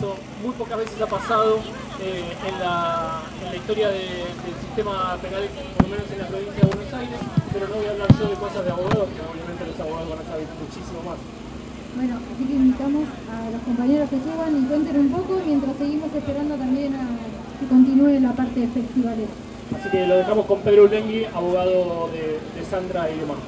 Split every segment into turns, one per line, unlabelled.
Eso muy pocas veces ha pasado en la historia del sistema penal, por lo menos en la provincia de Buenos Aires, pero no voy a hablar yo de cosas de abogados, que obviamente los abogados van a saber muchísimo más.
Bueno, así que invitamos a los compañeros que suban y cuenten un poco, mientras seguimos esperando también a que continúe la parte de festivales.
Así que lo dejamos con Pedro Ulengui, abogado de Sandra y demás.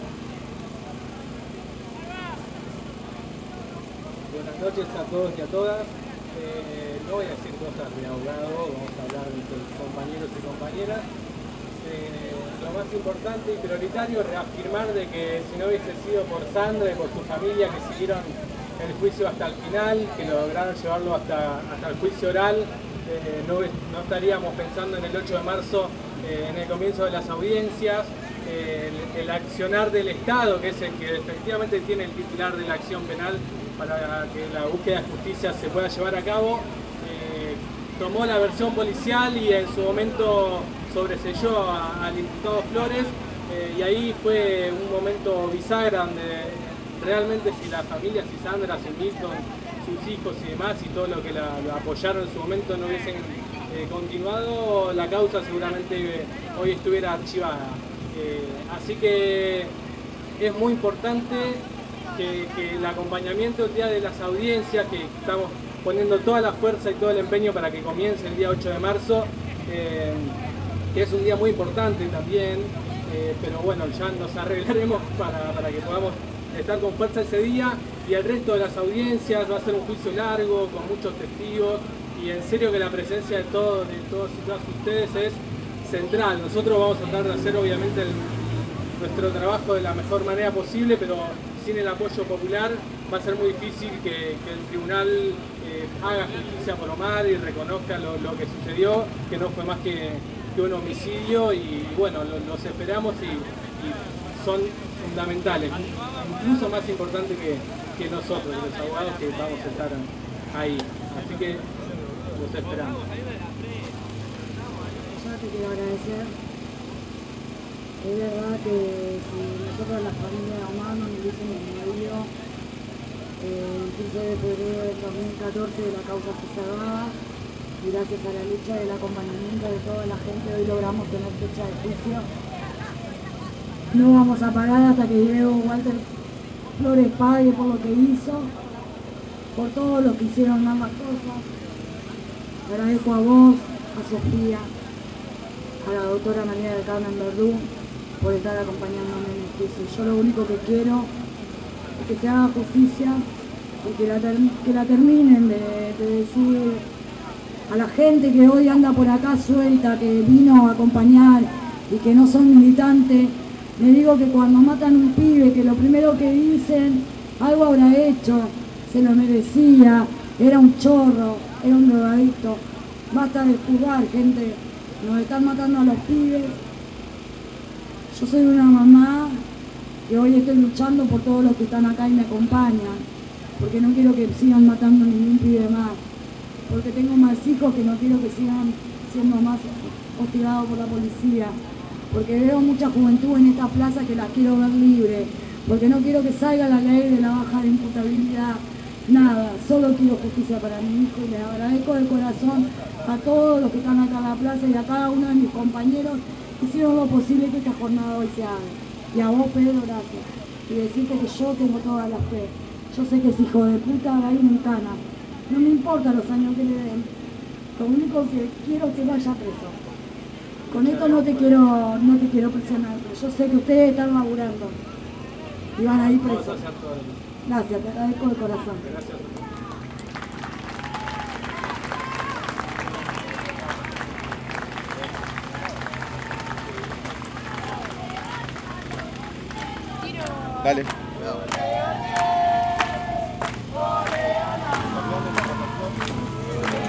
Buenas noches a todos y a todas. No voy a decir cosas de abogado, vamos a hablar de compañeros y compañeras. Lo más importante y prioritario es reafirmar de que si no hubiese sido por Sandra y por su familia que siguieron el juicio hasta el final, que lograron llevarlo hasta el juicio oral, no estaríamos pensando en el 8 de marzo, en el comienzo de las audiencias, el accionar del Estado, que es el que efectivamente tiene el titular de la acción penal para que la búsqueda de justicia se pueda llevar a cabo, tomó la versión policial y en su momento sobreselló al imputado Flores, y ahí fue un momento bisagra donde realmente si la familia, si Sandra, si Milton, sus hijos y demás y todo lo que la apoyaron en su momento no hubiesen continuado, la causa seguramente hoy estuviera archivada. Así que es muy importante que el acompañamiento el día de las audiencias, que estamos poniendo toda la fuerza y todo el empeño para que comience el día 8 de marzo, que es un día muy importante también, pero bueno, ya nos arreglaremos para que podamos estar con fuerza ese día, y el resto de las audiencias va a ser un juicio largo, con muchos testigos, y en serio que la presencia de todos y todas ustedes es central. Nosotros vamos a tratar de hacer obviamente nuestro trabajo de la mejor manera posible, pero sin el apoyo popular va a ser muy difícil que el tribunal haga justicia por Omar y reconozca lo que sucedió, que no fue más que un homicidio, y bueno, los esperamos y son fundamentales, incluso más importantes que nosotros, los abogados, que vamos a estar ahí. Así que los esperamos.
Yo te quiero agradecer. Es verdad que si nosotros, la familia de Omar, no nos hubiésemos movido el 15 de febrero del 2014, la causa se cerraba, y gracias a la lucha y el acompañamiento de toda la gente hoy logramos tener fecha de juicio. No vamos a parar hasta que Diego Walter Flores pague por lo que hizo, por todo lo que hicieron ambas cosas. Agradezco a vos, a Sofía, a la doctora María del Carmen Verdú por estar acompañándome en el juicio. Yo lo único que quiero es que se haga justicia y que la terminen de decir a la gente que hoy anda por acá suelta, que vino a acompañar y que no son militantes. Le digo que cuando matan a un pibe, que lo primero que dicen, algo habrá hecho, se lo merecía, era un chorro, era un drogadicto. Basta de juzgar, gente, nos están matando a los pibes. Yo soy una mamá que hoy estoy luchando por todos los que están acá y me acompañan, porque no quiero que sigan matando a ningún pibe más, porque tengo más hijos que no quiero que sigan siendo más hostigados por la policía, porque veo mucha juventud en esta plaza que la quiero ver libre, porque no quiero que salga la ley de la baja de imputabilidad, nada, solo quiero justicia para mi hijo, y les agradezco de corazón a todos los que están acá en la plaza y a cada uno de mis compañeros que hicieron lo posible que esta jornada hoy se haga. Y a vos, Pedro, gracias. Y decirte que yo tengo toda la fe. Yo sé que es hijo de puta, va a ir en cana. No me importa los años que le den. Lo único que quiero es que vaya preso. Con esto no te quiero presionar, pero yo sé que ustedes están laburando y van a ir presos.
Vamos a hacer todo.
Gracias, te agradezco de corazón.
Gracias.
Dale.